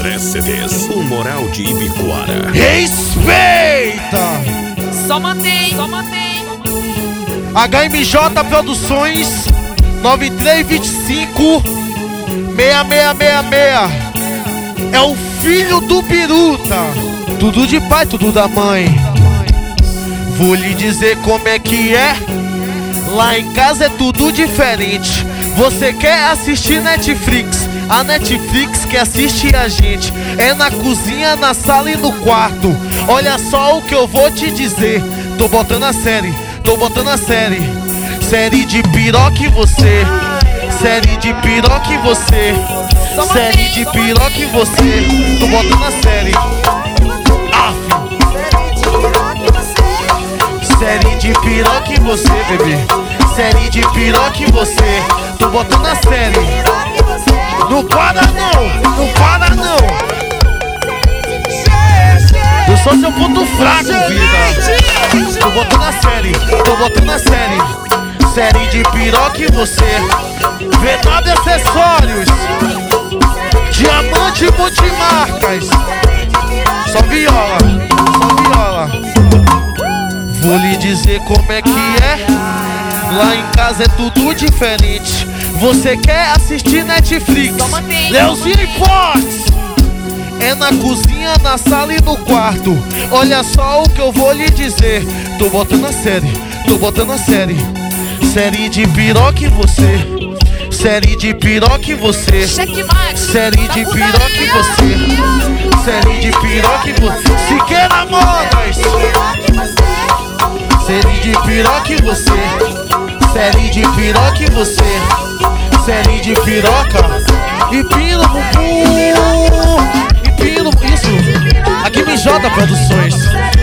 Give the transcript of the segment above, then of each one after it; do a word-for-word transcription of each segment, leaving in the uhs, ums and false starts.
três C Ds, o Moral de Ibicoara. Respeita! Só mantém, só mantém. H M J Produções nove três dois cinco seis seis seis seis. É o filho do Biruta. Tudo de pai, tudo da mãe. Vou lhe dizer como é que é. Lá em casa é tudo diferente. Você quer assistir Netflix, a Netflix que assiste a gente. É na cozinha, na sala e no quarto. Olha só o que eu vou te dizer. Tô botando a série, tô botando a série. Série de piroca em você. Série de piroca em você. Série de piroca em você. Tô botando a série. Aff. Série de piroca em você, bebê. Série de piroca em você. Tô botando a série. Não para não, não para não. Eu sou seu ponto fraco, vida. Tô botando a série, tô botando a série. Série de piroca em você. Venado e acessórios. Diamante multimarcas. Só viola, só viola. Vou lhe dizer como é que é. Lá em casa é tudo diferente. Você quer assistir Netflix, Leozinho Imports. É na cozinha, na sala e no quarto. Olha só o que eu vou lhe dizer. Tô botando a série, tô botando a série. Série de piroca em você. Série de piroca em você. Série de piroca em você. Série de piroca em você. Siqueira Modas. Série de piroca em você. Série de piroca em você. Série de piroca. E pino bumbum. E pino, isso. Aqui me J Produções.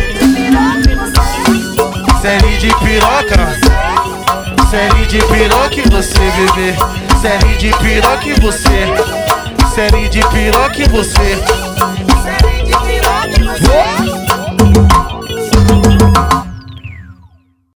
Série de piroca. Série de piroca em você, bebê. Série de piroca em você. Série de piroca em você.